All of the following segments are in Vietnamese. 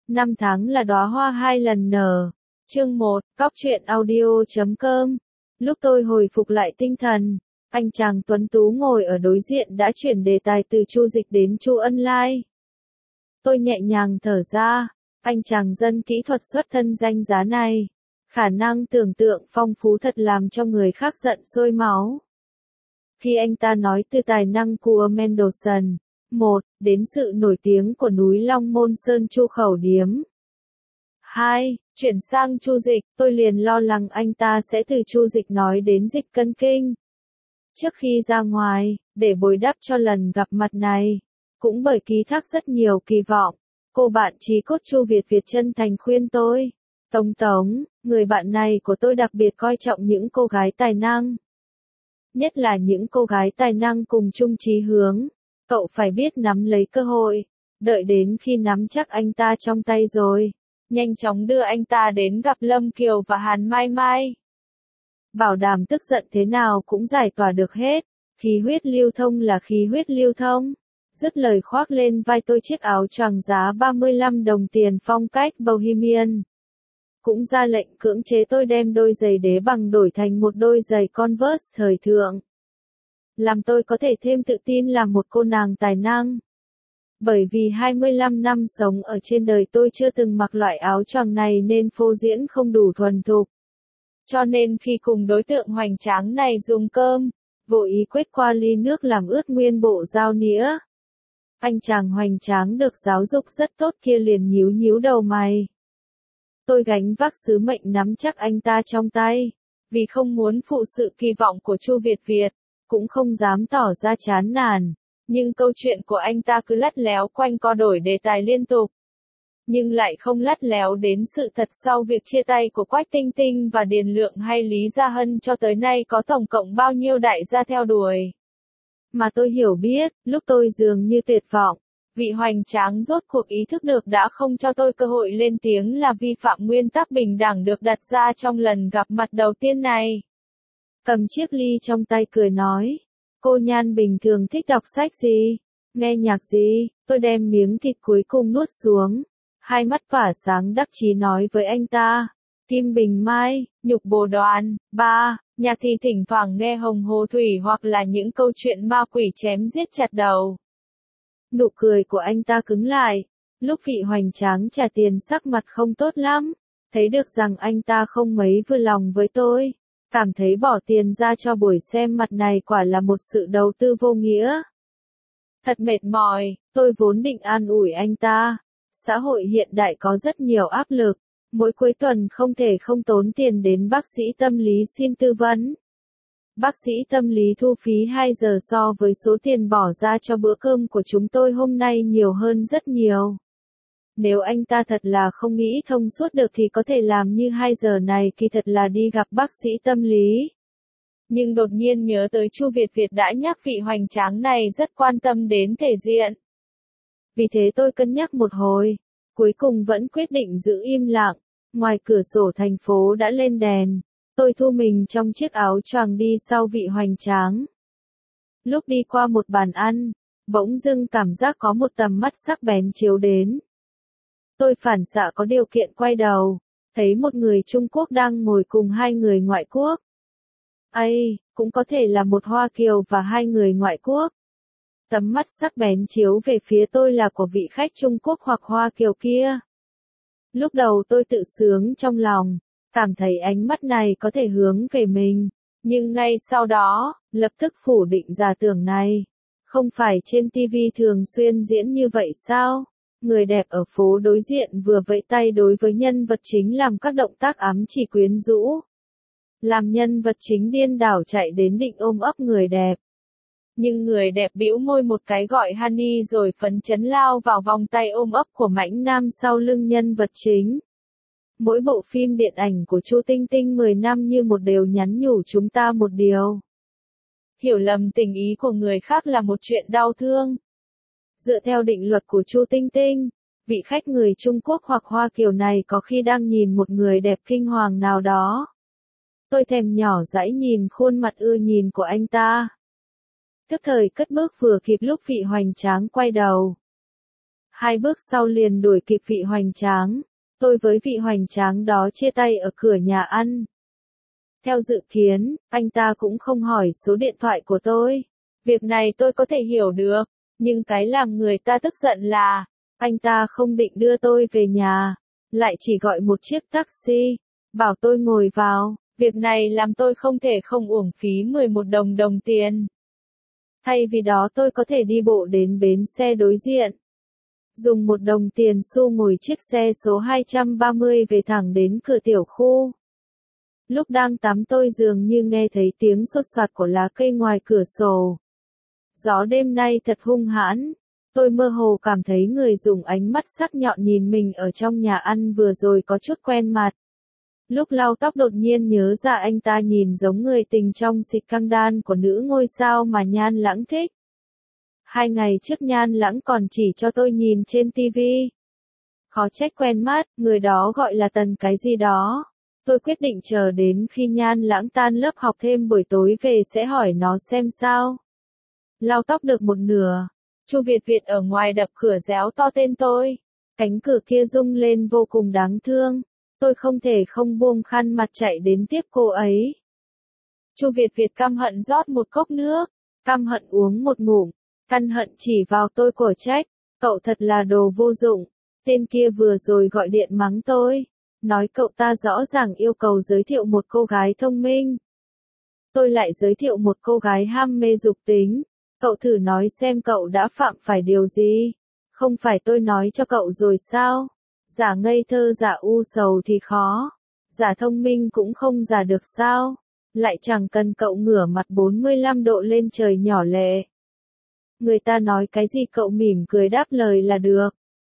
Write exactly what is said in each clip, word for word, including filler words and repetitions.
Năm tháng là đóa hoa hai lần nở. Chương một, Cóc truyện audio chấm com. Lúc tôi hồi phục lại tinh thần, anh chàng tuấn tú ngồi ở đối diện đã chuyển đề tài từ Chu Dịch đến Chu Ân Lai. Tôi nhẹ nhàng thở ra, anh chàng dân kỹ thuật xuất thân danh giá này, khả năng tưởng tượng phong phú thật làm cho người khác giận sôi máu. Khi anh ta nói từ tài năng của Mendelssohn, một, đến sự nổi tiếng của núi Long Môn Sơn Chu Khẩu Điếm. hai. Chuyển sang Chu Dịch, tôi liền lo lắng anh ta sẽ từ Chu Dịch nói đến Dịch Cân Kinh. Trước khi ra ngoài, để bồi đắp cho lần gặp mặt này, cũng bởi ký thác rất nhiều kỳ vọng, cô bạn chí cốt Chu Việt Việt chân thành khuyên tôi, Tống Tống, người bạn này của tôi đặc biệt coi trọng những cô gái tài năng. Nhất là những cô gái tài năng cùng chung chí hướng, cậu phải biết nắm lấy cơ hội, đợi đến khi nắm chắc anh ta trong tay rồi, nhanh chóng đưa anh ta đến gặp Lâm Kiều và Hàn Mai Mai. Bảo đảm tức giận thế nào cũng giải tỏa được hết, khí huyết lưu thông là khí huyết lưu thông. Dứt lời khoác lên vai tôi chiếc áo choàng giá ba mươi lăm đồng tiền phong cách Bohemian. Cũng ra lệnh cưỡng chế tôi đem đôi giày đế bằng đổi thành một đôi giày Converse thời thượng. Làm tôi có thể thêm tự tin là một cô nàng tài năng. Bởi vì hai mươi lăm năm sống ở trên đời tôi chưa từng mặc loại áo choàng này nên phô diễn không đủ thuần thục. Cho nên khi cùng đối tượng hoành tráng này dùng cơm, vô ý quét qua ly nước làm ướt nguyên bộ dao nĩa. Anh chàng hoành tráng được giáo dục rất tốt kia liền nhíu nhíu đầu mày. Tôi gánh vác sứ mệnh nắm chắc anh ta trong tay, vì không muốn phụ sự kỳ vọng của Chu Việt Việt, cũng không dám tỏ ra chán nản, nhưng câu chuyện của anh ta cứ lắt léo quanh co đổi đề tài liên tục. Nhưng lại không lắt léo đến sự thật sau việc chia tay của Quách Tinh Tinh và Điền Lượng hay Lý Gia Hân cho tới nay có tổng cộng bao nhiêu đại gia theo đuổi. Mà tôi hiểu biết, lúc tôi dường như tuyệt vọng, vị hoành tráng rốt cuộc ý thức được đã không cho tôi cơ hội lên tiếng là vi phạm nguyên tắc bình đẳng được đặt ra trong lần gặp mặt đầu tiên này. Cầm chiếc ly trong tay cười nói, cô Nhan bình thường thích đọc sách gì, nghe nhạc gì, tôi đem miếng thịt cuối cùng nuốt xuống, hai mắt tỏa sáng đắc chí nói với anh ta, Kim Bình Mai, Nhục Bồ Đoàn, ba, nhạc thì thỉnh thoảng nghe Hồng Hồ Thủy hoặc là những câu chuyện ma quỷ chém giết chặt đầu. Nụ cười của anh ta cứng lại, lúc vị hoành tráng trả tiền sắc mặt không tốt lắm, thấy được rằng anh ta không mấy vừa lòng với tôi, cảm thấy bỏ tiền ra cho buổi xem mặt này quả là một sự đầu tư vô nghĩa. Thật mệt mỏi, tôi vốn định an ủi anh ta, xã hội hiện đại có rất nhiều áp lực, mỗi cuối tuần không thể không tốn tiền đến bác sĩ tâm lý xin tư vấn. Bác sĩ tâm lý thu phí hai giờ so với số tiền bỏ ra cho bữa cơm của chúng tôi hôm nay nhiều hơn rất nhiều. Nếu anh ta thật là không nghĩ thông suốt được thì có thể làm như hai giờ này kỳ thật là đi gặp bác sĩ tâm lý. Nhưng đột nhiên nhớ tới Chu Việt Việt đã nhắc vị hoành tráng này rất quan tâm đến thể diện. Vì thế tôi cân nhắc một hồi, cuối cùng vẫn quyết định giữ im lặng. Ngoài cửa sổ thành phố đã lên đèn, tôi thu mình trong chiếc áo choàng đi sau vị hoành tráng. Lúc đi qua một bàn ăn, bỗng dưng cảm giác có một tầm mắt sắc bén chiếu đến. Tôi phản xạ có điều kiện quay đầu, thấy một người Trung Quốc đang ngồi cùng hai người ngoại quốc. Ây, cũng có thể là một Hoa Kiều và hai người ngoại quốc. Tầm mắt sắc bén chiếu về phía tôi là của vị khách Trung Quốc hoặc Hoa Kiều kia. Lúc đầu tôi tự sướng trong lòng, cảm thấy ánh mắt này có thể hướng về mình, nhưng ngay sau đó, lập tức phủ định giả tưởng này. Không phải trên ti vi thường xuyên diễn như vậy sao? Người đẹp ở phố đối diện vừa vẫy tay đối với nhân vật chính làm các động tác ám chỉ quyến rũ. Làm nhân vật chính điên đảo chạy đến định ôm ấp người đẹp. Nhưng người đẹp bĩu môi một cái gọi honey rồi phấn chấn lao vào vòng tay ôm ấp của mãnh nam sau lưng nhân vật chính. Mỗi bộ phim điện ảnh của Chu Tinh Tinh mười năm như một đều nhắn nhủ chúng ta một điều. Hiểu lầm tình ý của người khác là một chuyện đau thương. Dựa theo định luật của Chu Tinh Tinh, vị khách người Trung Quốc hoặc Hoa Kiều này có khi đang nhìn một người đẹp kinh hoàng nào đó. Tôi thèm nhỏ dãi nhìn khuôn mặt ưa nhìn của anh ta. Tức thời cất bước vừa kịp lúc vị hoành tráng quay đầu. Hai bước sau liền đuổi kịp vị hoành tráng. Tôi với vị hoành tráng đó chia tay ở cửa nhà ăn. Theo dự kiến, anh ta cũng không hỏi số điện thoại của tôi. Việc này tôi có thể hiểu được, nhưng cái làm người ta tức giận là, anh ta không định đưa tôi về nhà, lại chỉ gọi một chiếc taxi, bảo tôi ngồi vào. Việc này làm tôi không thể không uổng phí mười một đồng đồng tiền. Thay vì đó tôi có thể đi bộ đến bến xe đối diện. Dùng một đồng tiền xu ngồi chiếc xe số hai trăm ba mươi về thẳng đến cửa tiểu khu. Lúc đang tắm tôi dường như nghe thấy tiếng xốt xoạt của lá cây ngoài cửa sổ. Gió đêm nay thật hung hãn. Tôi mơ hồ cảm thấy người dùng ánh mắt sắc nhọn nhìn mình ở trong nhà ăn vừa rồi có chút quen mặt. Lúc lau tóc đột nhiên nhớ ra anh ta nhìn giống người tình trong Scandal của nữ ngôi sao mà Nhan Lãng thích. Hai ngày trước Nhan Lãng còn chỉ cho tôi nhìn trên ti vi. Khó trách quen mắt, người đó gọi là Tần cái gì đó. Tôi quyết định chờ đến khi Nhan Lãng tan lớp học thêm buổi tối về sẽ hỏi nó xem sao. Lau tóc được một nửa, Chu Việt Việt ở ngoài đập cửa réo to tên tôi. Cánh cửa kia rung lên vô cùng đáng thương. Tôi không thể không buông khăn mặt chạy đến tiếp cô ấy. Chu Việt Việt căm hận rót một cốc nước, căm hận uống một ngụm, căm hận chỉ vào tôi của trách, cậu thật là đồ vô dụng, tên kia vừa rồi gọi điện mắng tôi, nói cậu ta rõ ràng yêu cầu giới thiệu một cô gái thông minh. Tôi lại giới thiệu một cô gái ham mê dục tính, cậu thử nói xem cậu đã phạm phải điều gì, không phải tôi nói cho cậu rồi sao? Giả ngây thơ giả u sầu thì khó, giả thông minh cũng không giả được sao, lại chẳng cần cậu ngửa mặt bốn mươi lăm độ lên trời nhỏ lệ. Người ta nói cái gì cậu mỉm cười đáp lời là được.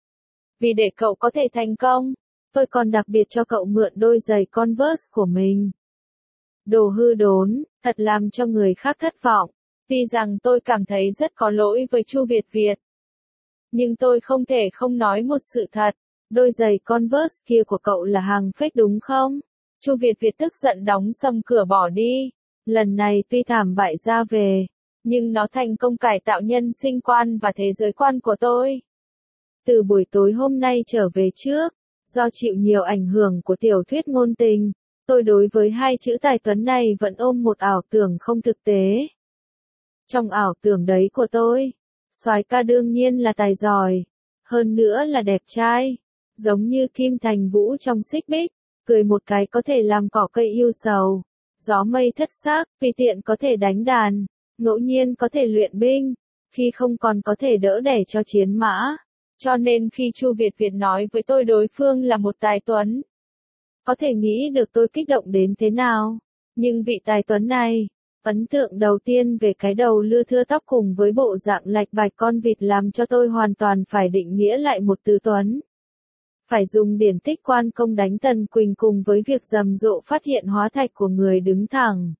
Vì để cậu có thể thành công, tôi còn đặc biệt cho cậu mượn đôi giày Converse của mình. Đồ hư đốn, thật làm cho người khác thất vọng, tuy rằng tôi cảm thấy rất có lỗi với Chu Việt Việt. Nhưng tôi không thể không nói một sự thật. Đôi giày Converse kia của cậu là hàng fake đúng không? Chu Việt Việt tức giận đóng sầm cửa bỏ đi. Lần này tuy thảm bại ra về, nhưng nó thành công cải tạo nhân sinh quan và thế giới quan của tôi. Từ buổi tối hôm nay trở về trước, do chịu nhiều ảnh hưởng của tiểu thuyết ngôn tình, tôi đối với hai chữ tài tuấn này vẫn ôm một ảo tưởng không thực tế. Trong ảo tưởng đấy của tôi, soái ca đương nhiên là tài giỏi, hơn nữa là đẹp trai. Giống như Kim Thành Vũ trong Xích Bích, cười một cái có thể làm cỏ cây yêu sầu, gió mây thất xác, tùy tiện có thể đánh đàn, ngẫu nhiên có thể luyện binh, khi không còn có thể đỡ đẻ cho chiến mã. Cho nên khi Chu Việt Việt nói với tôi đối phương là một tài tuấn, có thể nghĩ được tôi kích động đến thế nào. Nhưng vị tài tuấn này, ấn tượng đầu tiên về cái đầu lưa thưa tóc cùng với bộ dạng lạch bạch con vịt làm cho tôi hoàn toàn phải định nghĩa lại một từ tuấn. Phải dùng điển tích quan công đánh Tần Quỳnh cùng với việc rầm rộ phát hiện hóa thạch của người đứng thẳng.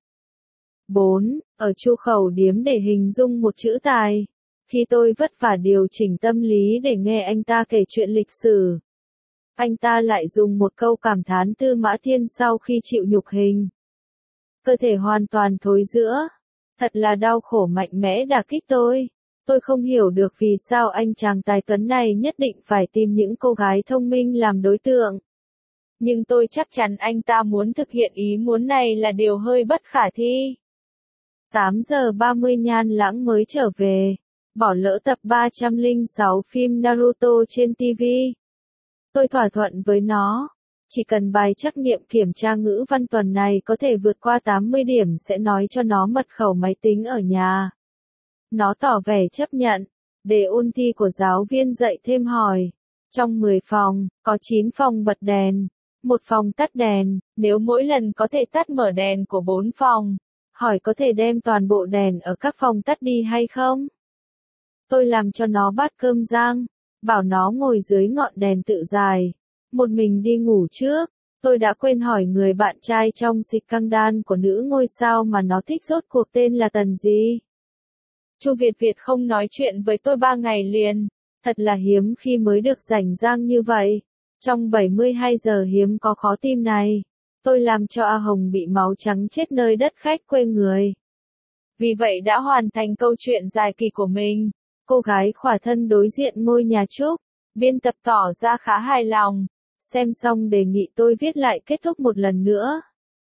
bốn. Ở Chu Khẩu Điếm để hình dung một chữ tài. Khi tôi vất vả điều chỉnh tâm lý để nghe anh ta kể chuyện lịch sử, anh ta lại dùng một câu cảm thán Tư Mã Thiên sau khi chịu nhục hình. Cơ thể hoàn toàn thối rữa. Thật là đau khổ mạnh mẽ đả kích tôi. Tôi không hiểu được vì sao anh chàng tài tuấn này nhất định phải tìm những cô gái thông minh làm đối tượng. Nhưng tôi chắc chắn anh ta muốn thực hiện ý muốn này là điều hơi bất khả thi. tám giờ ba mươi Nhan Lãng mới trở về. Bỏ lỡ tập ba trăm lẻ sáu phim Naruto trên ti vi. Tôi thỏa thuận với nó. Chỉ cần bài trắc nghiệm kiểm tra ngữ văn tuần này có thể vượt qua tám mươi điểm sẽ nói cho nó mật khẩu máy tính ở nhà. Nó tỏ vẻ chấp nhận. Đề ôn thi của giáo viên dạy thêm hỏi. Trong mười phòng, có chín phòng bật đèn, một phòng tắt đèn, nếu mỗi lần có thể tắt mở đèn của bốn phòng, hỏi có thể đem toàn bộ đèn ở các phòng tắt đi hay không? Tôi làm cho nó bát cơm rang, bảo nó ngồi dưới ngọn đèn tự dài, một mình đi ngủ trước. Tôi đã quên hỏi người bạn trai trong Scandal của nữ ngôi sao mà nó thích rốt cuộc tên là Tần gì. Chu Việt Việt không nói chuyện với tôi ba ngày liền, thật là hiếm khi mới được rảnh rang như vậy. Trong bảy mươi hai giờ hiếm có khó tim này, tôi làm cho A Hồng bị máu trắng chết nơi đất khách quê người. Vì vậy đã hoàn thành câu chuyện dài kỳ của mình. Cô gái khỏa thân đối diện ngôi nhà trúc, Biên tập tỏ ra khá hài lòng. Xem xong đề nghị tôi viết lại kết thúc một lần nữa.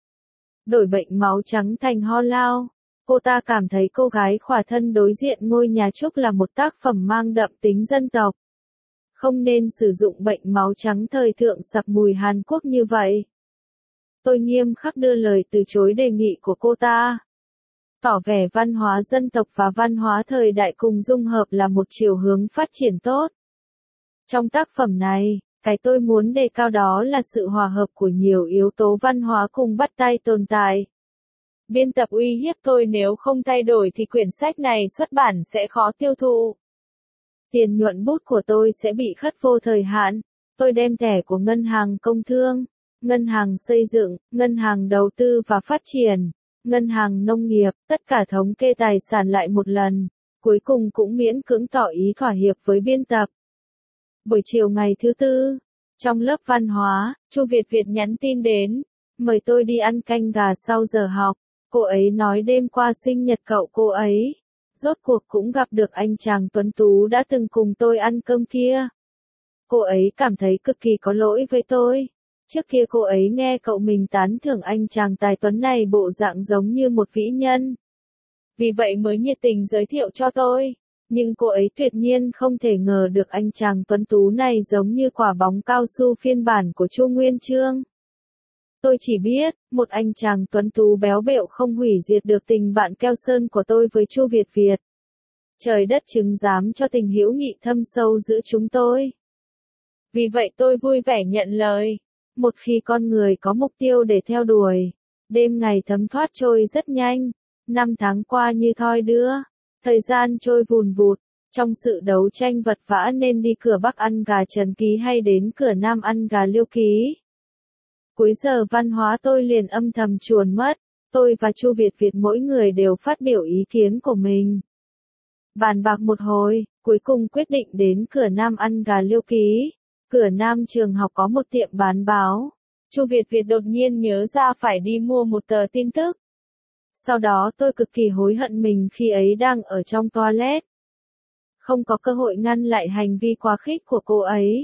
Đổi bệnh máu trắng thành ho lao. Cô ta cảm thấy cô gái khỏa thân đối diện ngôi nhà trúc là một tác phẩm mang đậm tính dân tộc. Không nên sử dụng bệnh máu trắng thời thượng sặc mùi Hàn Quốc như vậy. Tôi nghiêm khắc đưa lời từ chối đề nghị của cô ta. Tỏ vẻ văn hóa dân tộc và văn hóa thời đại cùng dung hợp là một chiều hướng phát triển tốt. Trong tác phẩm này, cái tôi muốn đề cao đó là sự hòa hợp của nhiều yếu tố văn hóa cùng bắt tay tồn tại. Biên tập uy hiếp tôi nếu không thay đổi thì quyển sách này xuất bản sẽ khó tiêu thụ. Tiền nhuận bút của tôi sẽ bị khất vô thời hạn. Tôi đem thẻ của ngân hàng công thương, ngân hàng xây dựng, ngân hàng đầu tư và phát triển, ngân hàng nông nghiệp, tất cả thống kê tài sản lại một lần. Cuối cùng cũng miễn cưỡng tỏ ý thỏa hiệp với biên tập. Buổi chiều ngày thứ tư, trong lớp văn hóa, Chu Việt Việt nhắn tin đến, mời tôi đi ăn canh gà sau giờ học. Cô ấy nói đêm qua sinh nhật cậu cô ấy. Rốt cuộc cũng gặp được anh chàng tuấn tú đã từng cùng tôi ăn cơm kia. Cô ấy cảm thấy cực kỳ có lỗi với tôi. Trước kia cô ấy nghe cậu mình tán thưởng anh chàng tài tuấn này bộ dạng giống như một vĩ nhân. Vì vậy mới nhiệt tình giới thiệu cho tôi. Nhưng cô ấy tuyệt nhiên không thể ngờ được anh chàng tuấn tú này giống như quả bóng cao su phiên bản của Chu Nguyên Chương. Tôi chỉ biết, một anh chàng tuấn tú béo bẹo không hủy diệt được tình bạn keo sơn của tôi với Chu Việt Việt. Trời đất chứng giám cho tình hữu nghị thâm sâu giữa chúng tôi. Vì vậy tôi vui vẻ nhận lời. Một khi con người có mục tiêu để theo đuổi, đêm ngày thấm thoát trôi rất nhanh, năm tháng qua như thoi đưa, thời gian trôi vùn vụt, trong sự đấu tranh vật vã nên đi cửa Bắc ăn gà Trần Ký hay đến cửa Nam ăn gà Liêu Ký. Cuối giờ văn hóa tôi liền âm thầm chuồn mất, tôi và Chu Việt Việt mỗi người đều phát biểu ý kiến của mình. Bàn bạc một hồi, cuối cùng quyết định đến cửa Nam ăn gà Liêu Ký. Cửa Nam trường học có một tiệm bán báo. Chu Việt Việt đột nhiên nhớ ra phải đi mua một tờ tin tức. Sau đó tôi cực kỳ hối hận mình khi ấy đang ở trong toilet. Không có cơ hội ngăn lại hành vi quá khích của cô ấy.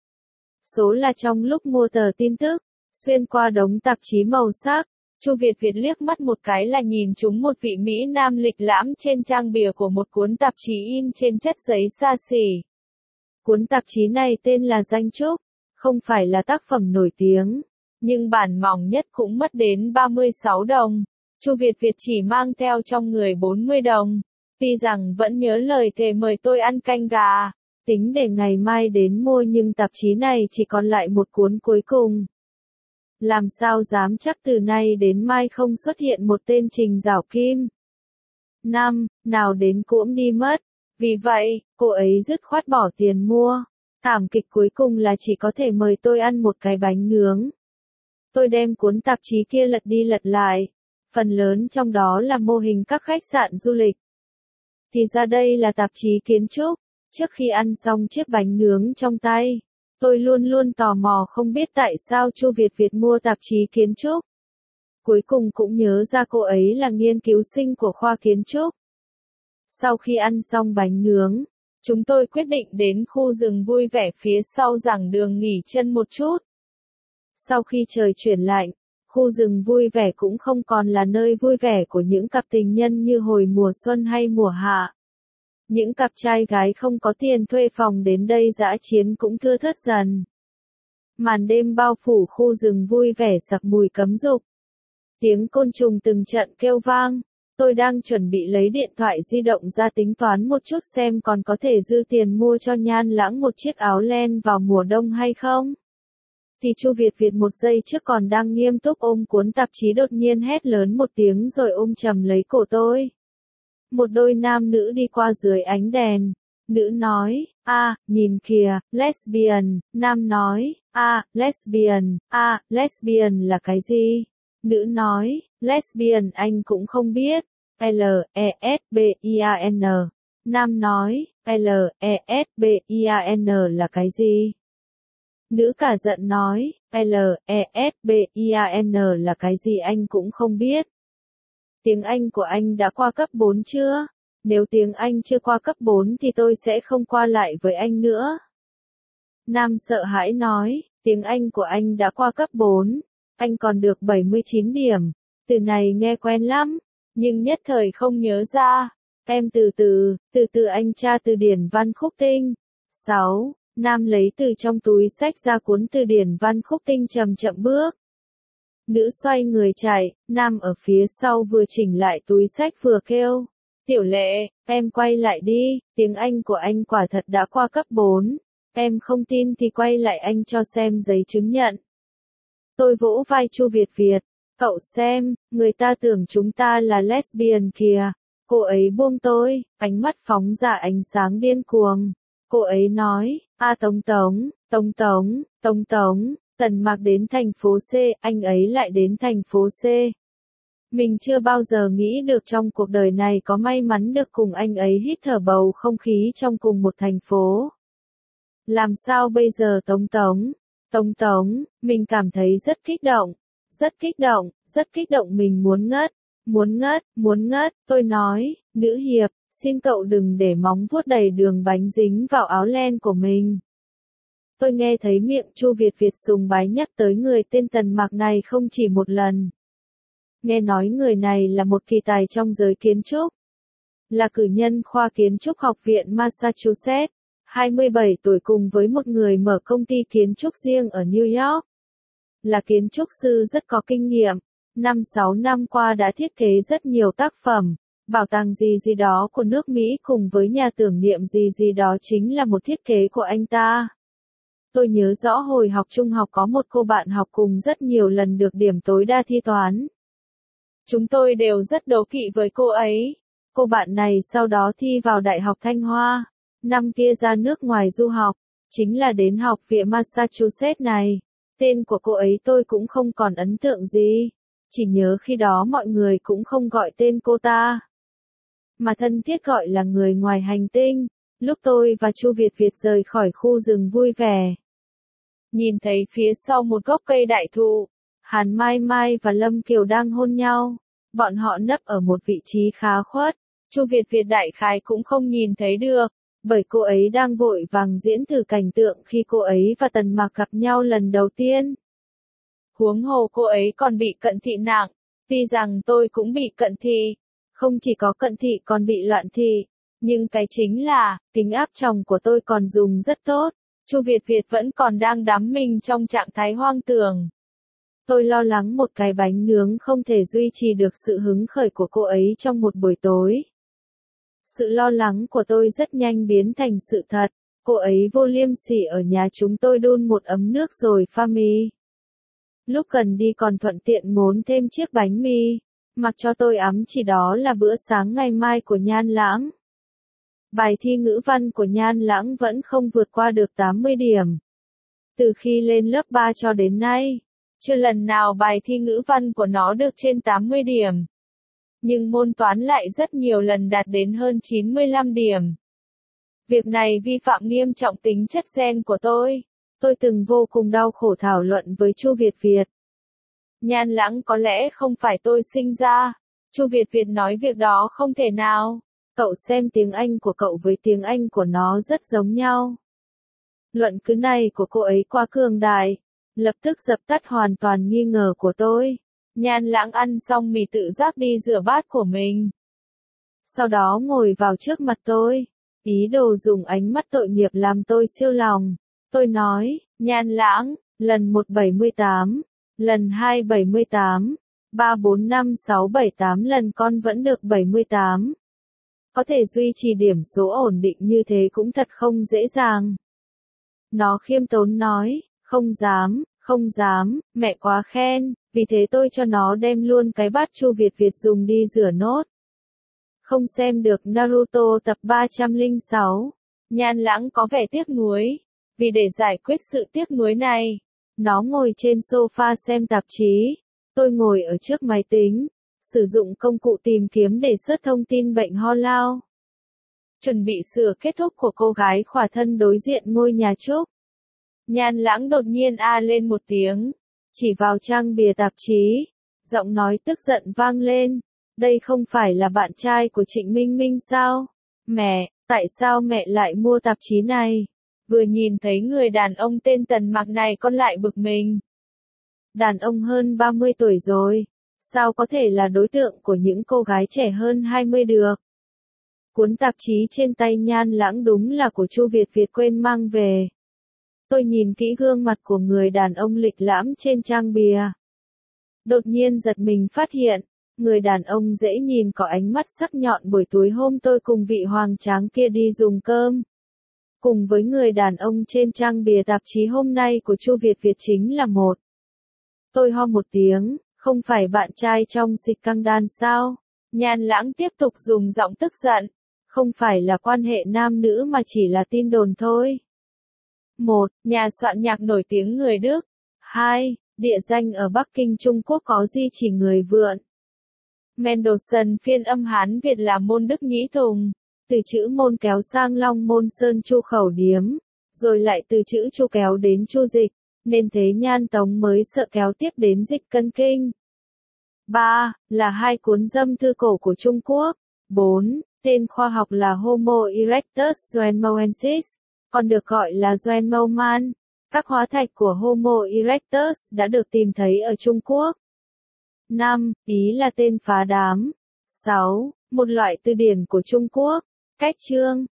Số là trong lúc mua tờ tin tức, xuyên qua đống tạp chí màu sắc, Chu Việt Việt liếc mắt một cái là nhìn trúng một vị Mỹ Nam lịch lãm trên trang bìa của một cuốn tạp chí in trên chất giấy xa xỉ. Cuốn tạp chí này tên là Danh Trúc, không phải là tác phẩm nổi tiếng, nhưng bản mỏng nhất cũng mất đến ba mươi sáu đồng. Chu Việt Việt chỉ mang theo trong người bốn mươi đồng. Tuy rằng vẫn nhớ lời thề mời tôi ăn canh gà, tính để ngày mai đến mua nhưng tạp chí này chỉ còn lại một cuốn cuối cùng. Làm sao dám chắc từ nay đến mai không xuất hiện một tên Trình Giảo Kim. Năm, nào đến cũng đi mất. Vì vậy, cô ấy dứt khoát bỏ tiền mua. Thảm kịch cuối cùng là chỉ có thể mời tôi ăn một cái bánh nướng. Tôi đem cuốn tạp chí kia lật đi lật lại. Phần lớn trong đó là mô hình các khách sạn du lịch. Thì ra đây là tạp chí kiến trúc. Trước khi ăn xong chiếc bánh nướng trong tay, tôi luôn luôn tò mò không biết tại sao Chu Việt Việt mua tạp chí kiến trúc. Cuối cùng cũng nhớ ra cô ấy là nghiên cứu sinh của khoa kiến trúc. Sau khi ăn xong bánh nướng, chúng tôi quyết định đến khu rừng vui vẻ phía sau giảng đường nghỉ chân một chút. Sau khi trời chuyển lạnh, khu rừng vui vẻ cũng không còn là nơi vui vẻ của những cặp tình nhân như hồi mùa xuân hay mùa hạ. Những cặp trai gái không có tiền thuê phòng đến đây dã chiến cũng thưa thớt dần. Màn đêm bao phủ khu rừng vui vẻ sặc mùi cấm dục. Tiếng côn trùng từng trận kêu vang. Tôi đang chuẩn bị lấy điện thoại di động ra tính toán một chút xem còn có thể dư tiền mua cho Nhan Lãng một chiếc áo len vào mùa đông hay không. Thì Chu Việt Việt một giây trước còn đang nghiêm túc ôm cuốn tạp chí đột nhiên hét lớn một tiếng rồi ôm chầm lấy cổ tôi. Một đôi nam nữ đi qua dưới ánh đèn. Nữ nói, a, nhìn kìa, lesbian. Nam nói, a, lesbian, a, lesbian là cái gì? Nữ nói, lesbian anh cũng không biết. L E S B I A N. Nam nói, L E S B I A N là cái gì? Nữ cả giận nói, L E S B I A N là cái gì anh cũng không biết. Tiếng Anh của anh đã qua cấp bốn chưa? Nếu tiếng Anh chưa qua cấp bốn thì tôi sẽ không qua lại với anh nữa. Nam sợ hãi nói, tiếng Anh của anh đã qua cấp bốn, anh còn được bảy mươi chín điểm. Từ này nghe quen lắm, nhưng nhất thời không nhớ ra. Em từ từ, từ từ anh tra từ điển văn khúc tinh. sáu. Nam lấy từ trong túi xách ra cuốn từ điển văn khúc tinh chậm chậm bước. Nữ xoay người chạy, Nam ở phía sau vừa chỉnh lại túi xách vừa kêu. Tiểu Lệ, em quay lại đi, tiếng Anh của anh quả thật đã qua cấp bốn. Em không tin thì quay lại anh cho xem giấy chứng nhận. Tôi vỗ vai Chu Việt Việt. Cậu xem, người ta tưởng chúng ta là lesbian kìa. Cô ấy buông tôi, ánh mắt phóng ra ánh sáng điên cuồng. Cô ấy nói, a Tống Tống, Tống Tống, Tống Tống, Tần Mạc đến thành phố C, anh ấy lại đến thành phố C. Mình chưa bao giờ nghĩ được trong cuộc đời này có may mắn được cùng anh ấy hít thở bầu không khí trong cùng một thành phố. Làm sao bây giờ Tống Tống, Tống Tống, mình cảm thấy rất kích động, rất kích động, rất kích động mình muốn ngất, muốn ngất, muốn ngất, tôi nói, nữ hiệp, xin cậu đừng để móng vuốt đầy đường bánh dính vào áo len của mình. Tôi nghe thấy miệng Chu Việt Việt sùng bái nhắc tới người tên Tần Mạc này không chỉ một lần. Nghe nói người này là một kỳ tài trong giới kiến trúc. Là cử nhân khoa kiến trúc học viện Massachusetts, hai mươi bảy tuổi cùng với một người mở công ty kiến trúc riêng ở New York. Là kiến trúc sư rất có kinh nghiệm, năm sáu năm qua đã thiết kế rất nhiều tác phẩm. Bảo tàng gì gì đó của nước Mỹ cùng với nhà tưởng niệm gì gì đó chính là một thiết kế của anh ta. Tôi nhớ rõ hồi học trung học có một cô bạn học cùng rất nhiều lần được điểm tối đa thi toán. Chúng tôi đều rất đố kỵ với cô ấy. Cô bạn này sau đó thi vào Đại học Thanh Hoa. Năm kia ra nước ngoài du học, chính là đến học viện Massachusetts này. Tên của cô ấy tôi cũng không còn ấn tượng gì. Chỉ nhớ khi đó mọi người cũng không gọi tên cô ta, mà thân thiết gọi là người ngoài hành tinh. Lúc tôi và Chu Việt Việt rời khỏi khu rừng vui vẻ, nhìn thấy phía sau một gốc cây đại thụ, Hàn Mai Mai và Lâm Kiều đang hôn nhau. Bọn họ nấp ở một vị trí khá khuất, Chu Việt Việt đại khái cũng không nhìn thấy được, bởi cô ấy đang vội vàng diễn thử cảnh tượng khi cô ấy và Tần Mạc gặp nhau lần đầu tiên. Huống hồ cô ấy còn bị cận thị nặng, tuy rằng tôi cũng bị cận thị, không chỉ có cận thị còn bị loạn thị, nhưng cái chính là, kính áp tròng của tôi còn dùng rất tốt. Chu Việt Việt vẫn còn đang đắm mình trong trạng thái hoang tưởng. Tôi lo lắng một cái bánh nướng không thể duy trì được sự hứng khởi của cô ấy trong một buổi tối. Sự lo lắng của tôi rất nhanh biến thành sự thật. Cô ấy vô liêm sỉ ở nhà chúng tôi đun một ấm nước rồi pha mì. Lúc gần đi còn thuận tiện ngốn thêm chiếc bánh mì, mặc cho tôi ấm chỉ đó là bữa sáng ngày mai của Nhan Lãng. Bài thi ngữ văn của Nhan Lãng vẫn không vượt qua được tám mươi điểm. Từ khi lên lớp ba cho đến nay, chưa lần nào bài thi ngữ văn của nó được trên tám mươi điểm. Nhưng môn toán lại rất nhiều lần đạt đến hơn chín mươi lăm điểm. Việc này vi phạm nghiêm trọng tính chất gen của tôi. Tôi từng vô cùng đau khổ thảo luận với Chu Việt Việt. Nhan Lãng có lẽ không phải tôi sinh ra. Chu Việt Việt nói việc đó không thể nào. Cậu xem tiếng Anh của cậu với tiếng Anh của nó rất giống nhau. Luận cứ này của cô ấy quá cường đại, lập tức dập tắt hoàn toàn nghi ngờ của tôi. Nhan Lãng ăn xong mì tự giác đi rửa bát của mình. Sau đó ngồi vào trước mặt tôi, ý đồ dùng ánh mắt tội nghiệp làm tôi siêu lòng. Tôi nói, Nhan Lãng, lần một bảy mươi tám, lần hai bảy mươi tám, ba bốn năm sáu bảy tám lần con vẫn được bảy mươi tám. Có thể duy trì điểm số ổn định như thế cũng thật không dễ dàng. Nó khiêm tốn nói, không dám, không dám, mẹ quá khen, vì thế tôi cho nó đem luôn cái bát Chu Việt Việt dùng đi rửa nốt. Không xem được Naruto tập ba trăm lẻ sáu. Nhan Lãng có vẻ tiếc nuối. Vì để giải quyết sự tiếc nuối này, nó ngồi trên sofa xem tạp chí. Tôi ngồi ở trước máy tính, sử dụng công cụ tìm kiếm để search thông tin bệnh ho lao. Chuẩn bị sửa kết thúc của cô gái khỏa thân đối diện ngôi nhà trúc. Nhan Lãng đột nhiên a lên một tiếng, chỉ vào trang bìa tạp chí, giọng nói tức giận vang lên. Đây không phải là bạn trai của Trịnh Minh Minh sao? Mẹ, tại sao mẹ lại mua tạp chí này? Vừa nhìn thấy người đàn ông tên Tần Mạc này con lại bực mình. Đàn ông hơn ba mươi tuổi rồi, sao có thể là đối tượng của những cô gái trẻ hơn hai mươi được? Cuốn tạp chí trên tay Nhan Lãng đúng là của Chu Việt Việt quên mang về. Tôi nhìn kỹ gương mặt của người đàn ông lịch lãm trên trang bìa. Đột nhiên giật mình phát hiện, người đàn ông dễ nhìn có ánh mắt sắc nhọn buổi tối hôm tôi cùng vị hoàng tráng kia đi dùng cơm. Cùng với người đàn ông trên trang bìa tạp chí hôm nay của Chu Việt Việt chính là một. Tôi ho một tiếng, không phải bạn trai trong Dịch Căng Đan sao? Nhan Lãng tiếp tục dùng giọng tức giận. Không phải là quan hệ nam nữ mà chỉ là tin đồn thôi. một. Nhà soạn nhạc nổi tiếng người Đức. hai. Địa danh ở Bắc Kinh Trung Quốc có di chỉ người vượn. Mendelssohn phiên âm Hán Việt là môn Đức Nhĩ Tùng. Từ chữ môn kéo sang Long Môn Sơn Chu khẩu điếm. Rồi lại từ chữ Chu kéo đến Chu dịch. Nên thế Nhan Tống mới sợ kéo tiếp đến Dịch Cân Kinh. ba. Là hai cuốn dâm thư cổ của Trung Quốc. bốn. Tên khoa học là Homo erectus Zeumoensis, còn được gọi là Zeumoman. Các hóa thạch của Homo erectus đã được tìm thấy ở Trung Quốc. năm. Ý là tên phá đám. sáu. Một loại từ điển của Trung Quốc. Cách chương